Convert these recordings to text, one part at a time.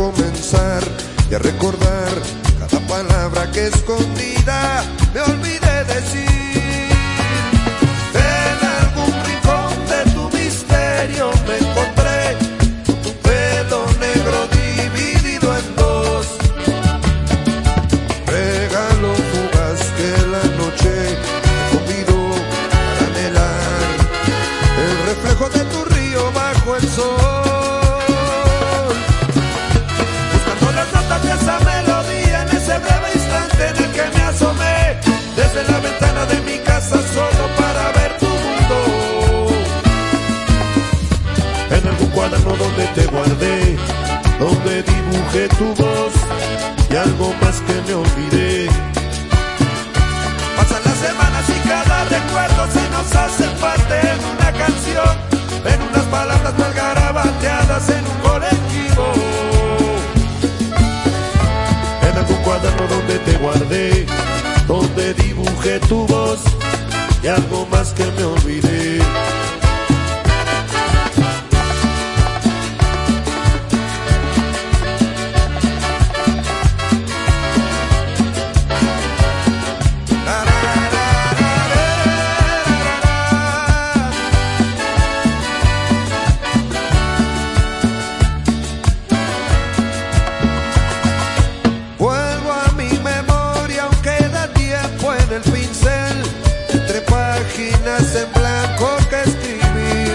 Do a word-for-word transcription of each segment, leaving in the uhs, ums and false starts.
comenzar y a recordar cada palabra que escondida me olvidé decir. En algún rincón de tu misterio me encontré tu pelo negro dividido en dos. Regalo fugaz que la noche me convidó para anhelar el reflejo de tu río bajo el sol. De esa melodía en ese breve instante en el que me asomé desde la ventana de mi casa solo para ver tu mundo. En algún cuaderno donde te guardé, donde dibujé tu voz y algo más que me olvidé. Pasan las semanas y cada recuerdo se nos hace parte en una canción, en unas palabras mal garabateadas en un colectivo. Cuaderno donde te guardé, donde dibujé tu voz y algo más que me olvidé. En blanco que escribir,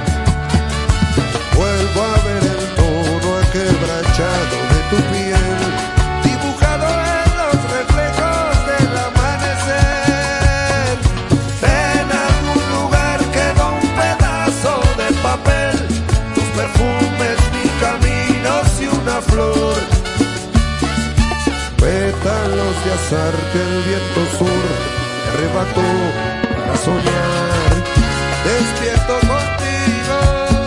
vuelvo a ver el tono aquebrachado de tu piel, dibujado en los reflejos del amanecer. En algún lugar quedó un pedazo de papel, tus perfumes, mi caminos y una flor, pétalos de azar que el viento sur me arrebató. A soñar, despierto contigo,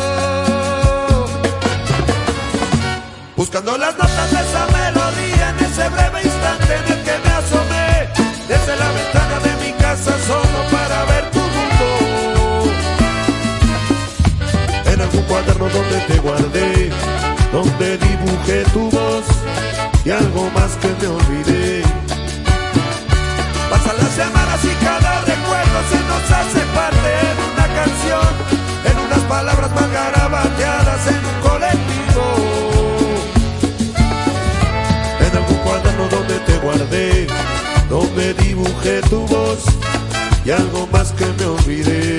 buscando las notas de esa melodía en ese breve instante en el que me asomé desde la ventana de mi casa solo para ver tu mundo. En algún cuaderno donde te guardé, donde dibujé tu voz y algo más que me olvidé. Pasan las semanas y cada recuerdo se nos hace parte en una canción, en unas palabras mal garabateadas en un colectivo. En algún cuaderno donde te guardé, donde dibujé tu voz y algo más que me olvidé.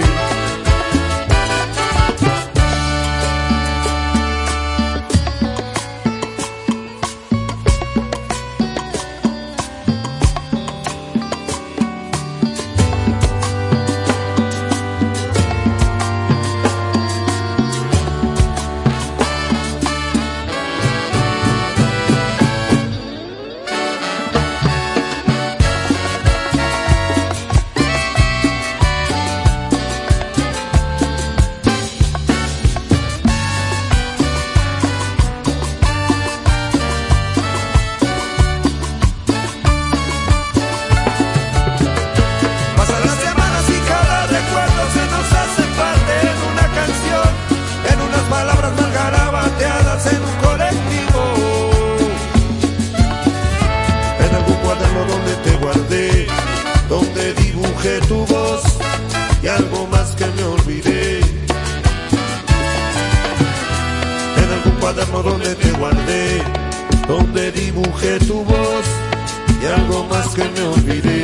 Donde dibujé tu voz y algo más que me olvidé. En algún cuaderno donde te guardé, donde dibujé tu voz y algo más que me olvidé.